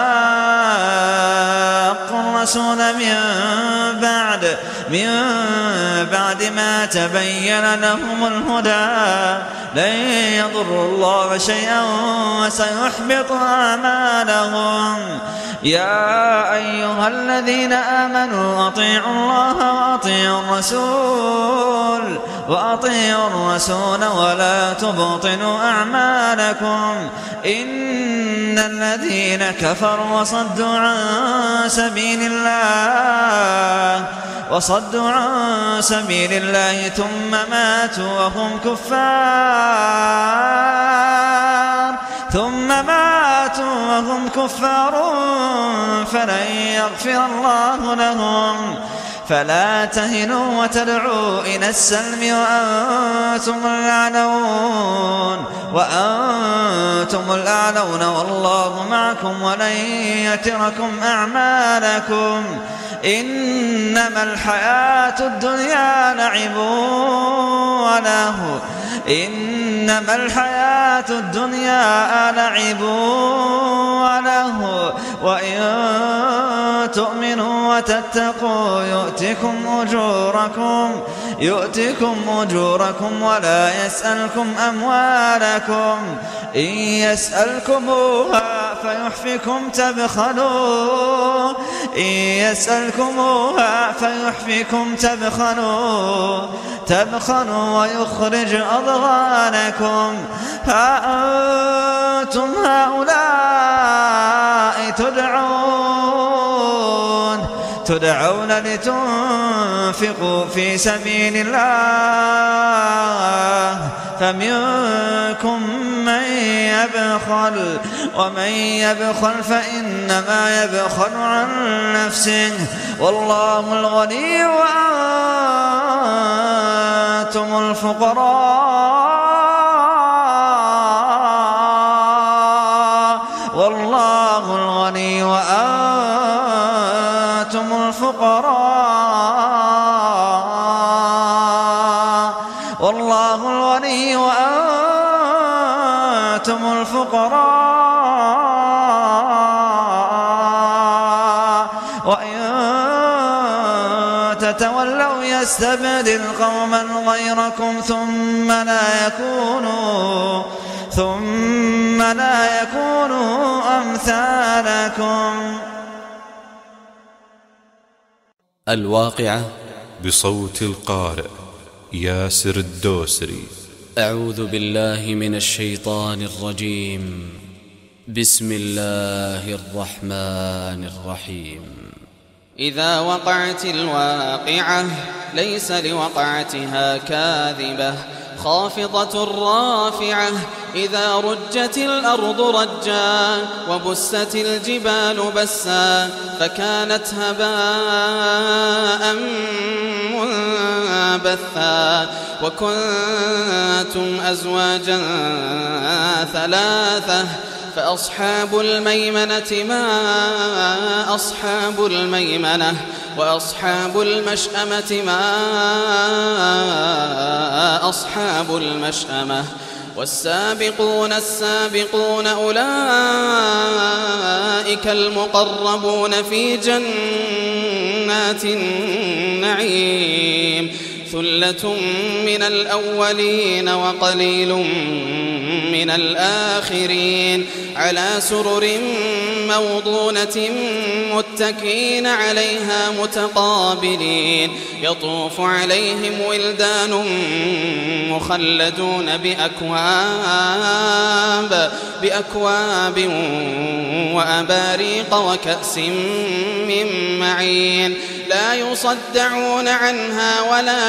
الرسول من بعد من بعد ما تبين لهم الهدى لن يضروا الله شيئا وسيحبط أعمالهم. يا أيها الذين آمنوا أطيعوا الله وأطيعوا الرسول وأطيعوا الرسول ولا تبطلوا أعمالكم إن الذين كفروا وصدوا عن سبيل الله وصدوا عن سبيل الله ثم ماتوا وهم كفار ثم ماتوا وهم كفار فلن يغفر الله لهم. فلا تهنوا وتدعوا إلى السلم وأنتم الأعلون وأنتم الأعلون والله معكم ولن يتركم أعمالكم. إنما الحياة الدنيا لعب ولهو إنما الحياة الدنيا لعب وله وإن تؤمنوا وتتقوا يؤتكم أجوركم يؤتكم أجوركم ولا يسألكم أموالكم إن يسألكموها فيحفكم تبخلوا إن يسألكموها فيحفكم تبخلوا تبخلوا ويخرج أضغانكم. ها أنتم هؤلاء تدعون تدعون لتنفقوا في سبيل الله فمنكم من يبخل ومن يبخل فإنما يبخل عن نفسه والله الغني وأنتم الفقراء والله الغني وأنتم الفقراء والله الغني وأنتم الفقراء وإن تتولوا يستبدل قوما غيركم ثم لا يكونوا ثم لا يكونوا أمثالكم. الواقعة بصوت القارئ ياسر الدوسري. أعوذ بالله من الشيطان الرجيم. بسم الله الرحمن الرحيم. إذا وقعت الواقعة ليس لوقعتها كاذبة خافضة رافعة إذا رجت الأرض رجا وبست الجبال بسا فكانت هباء منبثا وكنتم أزواجا ثلاثة فأصحاب الميمنة ما أصحاب الميمنة وأصحاب المشأمة ما أصحاب المشأمة والسابقون السابقون أولئك المقربون في جنات النعيم ثلة من الأولين وقليل من الآخرين على سرر موضونة متكئين عليها متقابلين يطوف عليهم ولدان مخلدون بأكواب بأكواب وأباريق وكأس من معين لا يصدعون عنها ولا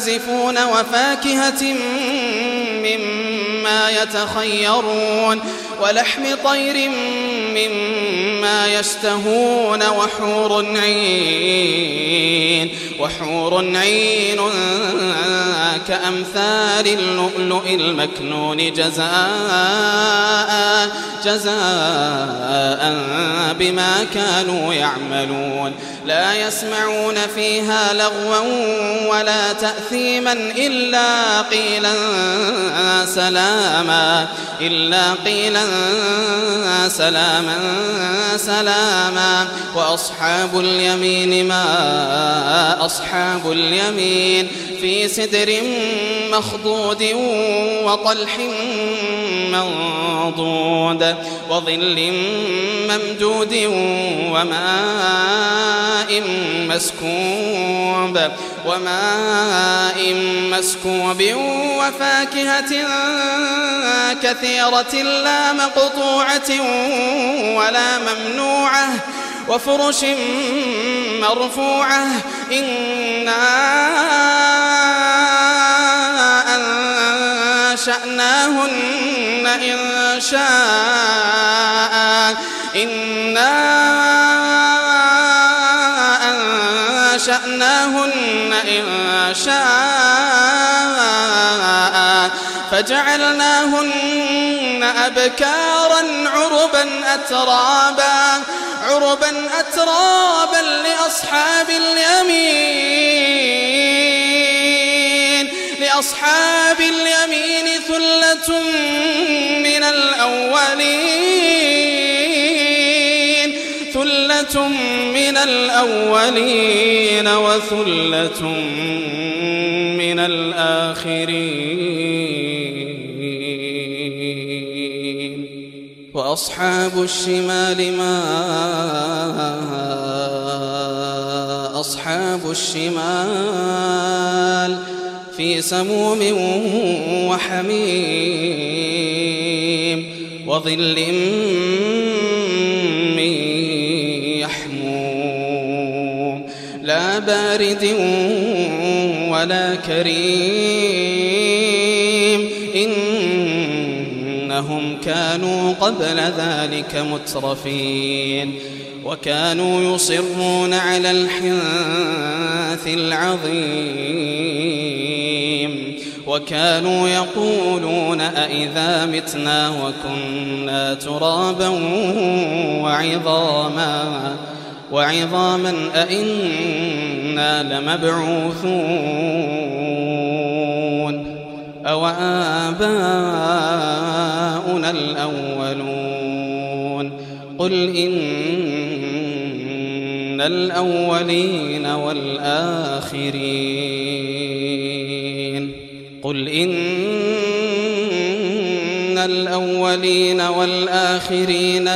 ينزفون وفاكهة مما يتخيرون ولحم طير مما يشتهون وحور عين وحور عين كأمثال اللؤلؤ المكنون جزاء جزاء بما كانوا يعملون لا يسمعون فيها لغوا ولا تأثيما إلا قيلا سلاما إلا قيلا سلاما سلاما وأصحاب اليمين ما أصحاب اليمين في سدر مخضود وطلح منضود وظل ممدود وماء مسكوب وماء مسكوب وفاكهة كثيرة لا مقطوعة ولا ممنوعة وفرش مرفوعة إنا أنشأناهن إن شاء إنا أنشأناهن إن شاء فجعلناهن أبكارا عربا أترابا عربا أترابا لأصحاب اليمين لأصحاب اليمين ثلة من الأولين ثلة من الأولين وثلة من الآخرين وأصحاب الشمال ما أصحاب الشمال في سموم وحميم وظل من يحموم لا بارد ولا كريم إنهم كانوا قبل ذلك مترفين وكانوا يصرون على الحنث العظيم وكانوا يقولون أئذا متنا وكنا ترابا وعظاما وعظاما أئنا لمبعوثون أو آباؤنا الأولون قل إن الأولين والآخرين قل إن الأولين والآخرين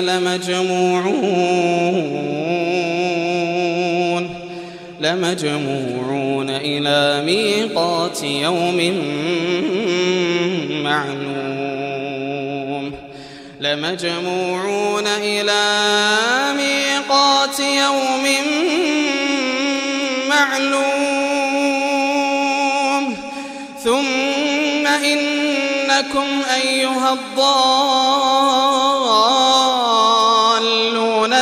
لمجموعون لمجموعون إلى ميقات يوم معلوم لمجموعون إلى ميقات يوم معلوم ثم إنكم أيها الضالون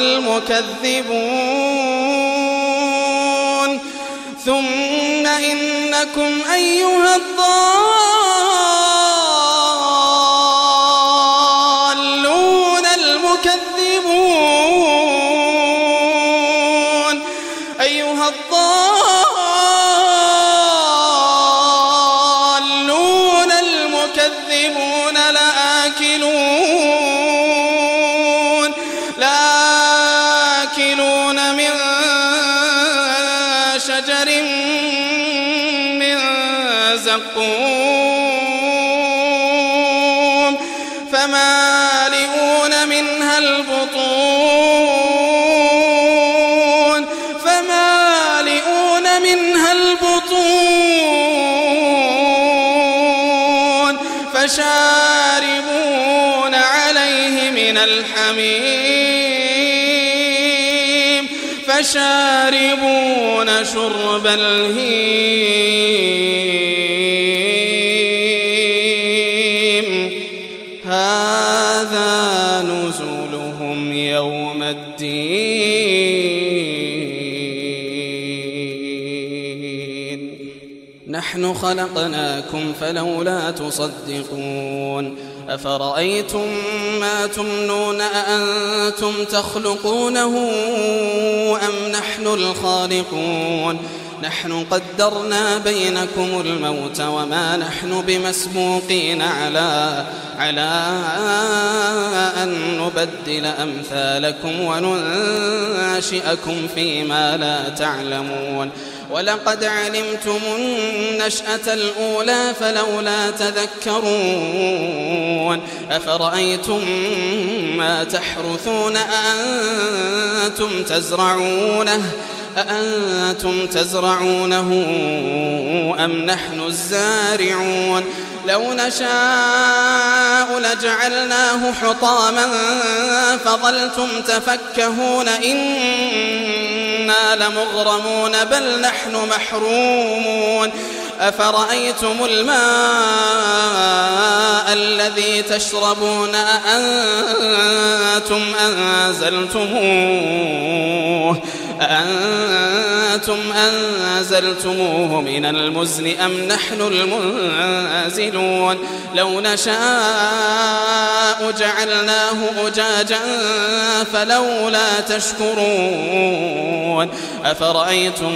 المكذبون ثم إنكم أيها الضالون المكذبون أيها الضالون المكذبون لآكلون لآكلون من شجر من زقوم فمالئون منها البطون فمالئون منها البطون فشاربون عليه من الحميم فشاربون شرب الهيم هذا نحن خلقناكم فلولا تصدقون أفرأيتم ما تمنون أأنتم تخلقونه أم نحن الخالقون نحن قدرنا بينكم الموت وما نحن بمسبوقين على على أن نبدل أمثالكم وننشئكم فيما لا تعلمون ولقد علمتم النشأة الأولى فلولا تذكرون أفرأيتم ما تحرثون أأنتم تزرعونه أأنتم تزرعونه أم نحن الزارعون لو نشاء لجعلناه حطاما فظلتم تفكهون إنا لمغرمون بل نحن محرومون أفرأيتم الماء الذي تشربون أأنتم أنزلتموه أأنتم أنزلتموه من المزن أم نحن المنزلون لو نشاء جعلناه أجاجا فلولا تشكرون أفرأيتم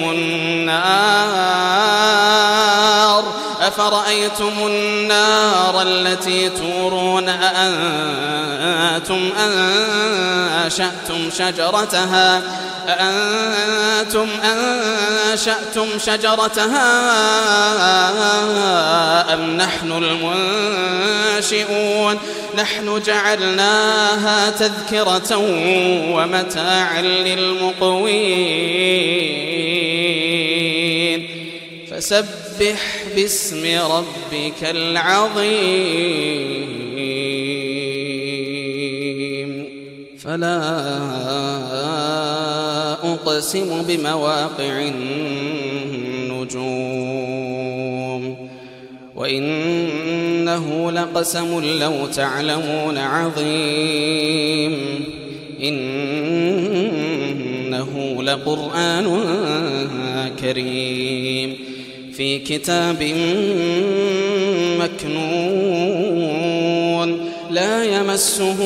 النار أفرأيتم النار التي تورون أأنتم أنشأتم شجرتها أأنتم أنشأتم شجرتها أم نحن المنشئون نحن جعلناها تذكرة ومتاعا للمقوين فسبح باسم ربك العظيم فلا أقسم بمواقع النجوم وإنه لقسم لو تعلمون عظيم إنه لقرآن كريم في كتاب مكنون لا يمسه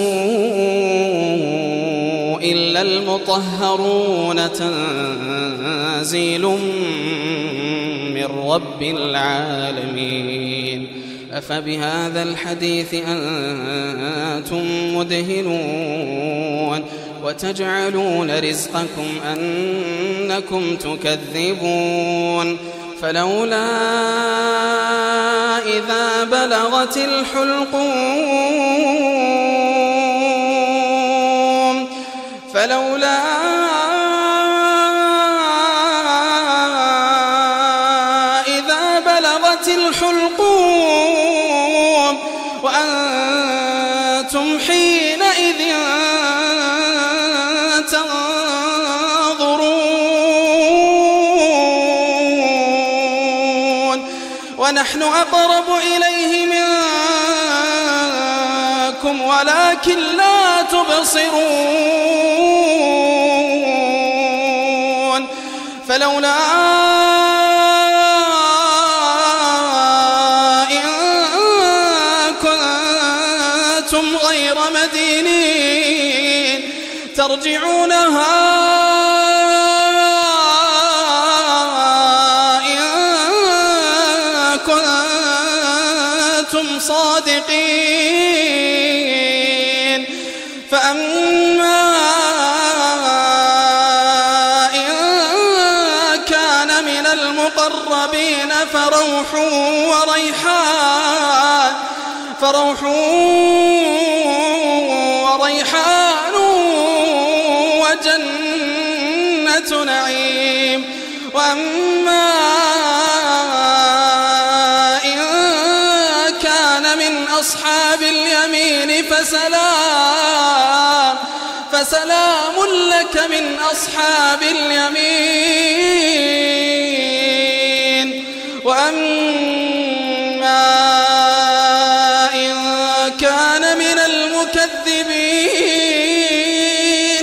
إلا المطهرون تنزيل من رب العالمين أفبهذا الحديث أنتم مدهنون وتجعلون رزقكم أنكم تكذبون فلولا إذا بلغت الحلقوم فلولا إذا بلغت الحلقوم وأنتم حينئذ تنظرون ونحن أقرب إليه منكم ولكن لا تبصرون فلولا إن كنتم غير مدينين ترجعونها إن كنتم صادقين فأما إن كان من المقربين فروح وريحان فروح وريحان وجنة نعيم وأما إن كان من أصحاب اليمين فسلام فسلام لك من أصحاب اليمين وأما إن كان من المكذبين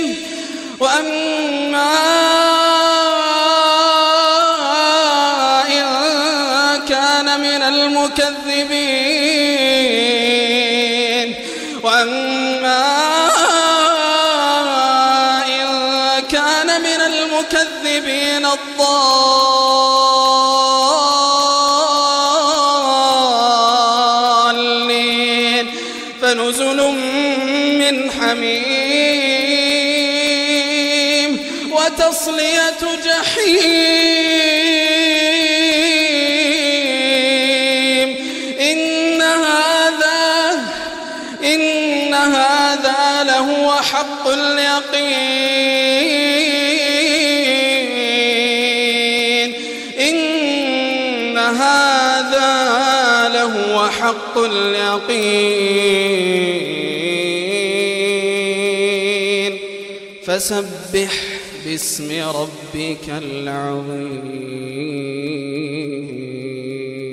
وأما إن كان من المكذبين وأما إن كان من المكذبين الضالين فنزل من حميم وتصلية جحيم إن هذا إن هذا لهو حق اليقين إن هذا لهو حق اليقين فسبح باسم ربك العظيم.